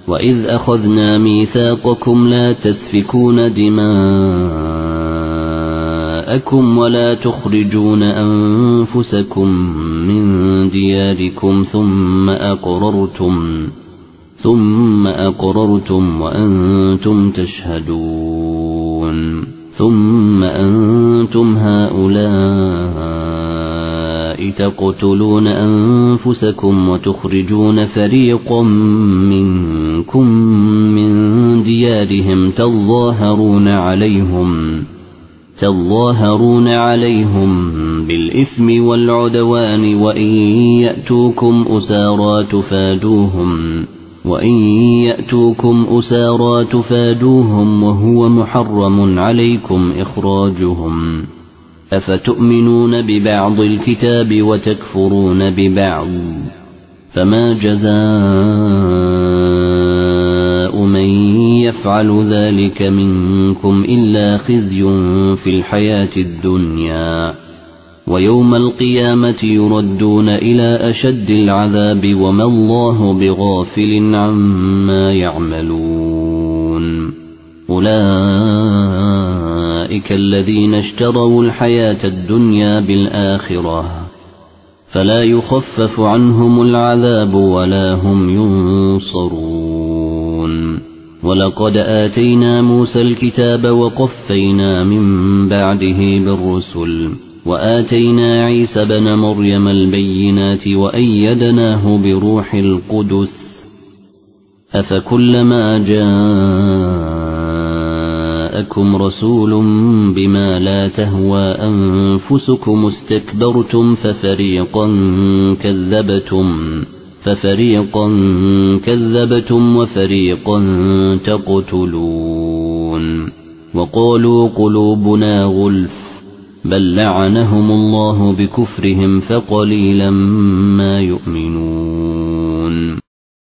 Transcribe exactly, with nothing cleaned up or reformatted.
وإذ أخذنا ميثاقكم لا تسفكون دماءكم ولا تخرجون أنفسكم من دياركم ثم أقررتم ثم أقررتم وأنتم تشهدون ثم أنتم هؤلاء تقتلون أنفسكم وتخرجون فريقا منكم من ديارهم تظاهرون عليهم تظاهرون عليهم بالإثم والعدوان وإن يأتوكم أسارى تفادوهم وإن يأتوكم أسارى تفادوهم وهو محرم عليكم إخراجهم أفتؤمنون ببعض الكتاب وتكفرون ببعض فما جزاء من يفعل ذلك منكم إلا خزي في الحياة الدنيا ويوم القيامة يردون إلى أشد العذاب وما الله بغافل عما يعملون أولئك الذين اشتروا الحياة الدنيا بالآخرة فلا يخفف عنهم العذاب ولا هم ينصرون ولقد آتينا موسى الكتاب وقفينا من بعده بالرسل وآتينا عيسى بن مريم البينات وأيدناه بروح القدس أفكلما جاءكم رسول بما لا تهوى أنفسكم استكبرتم ففريقا كذبتم ففريقا كذبتم وفريقا تقتلون وقالوا قلوبنا غلف بل لعنهم الله بكفرهم فقليلا ما يؤمنون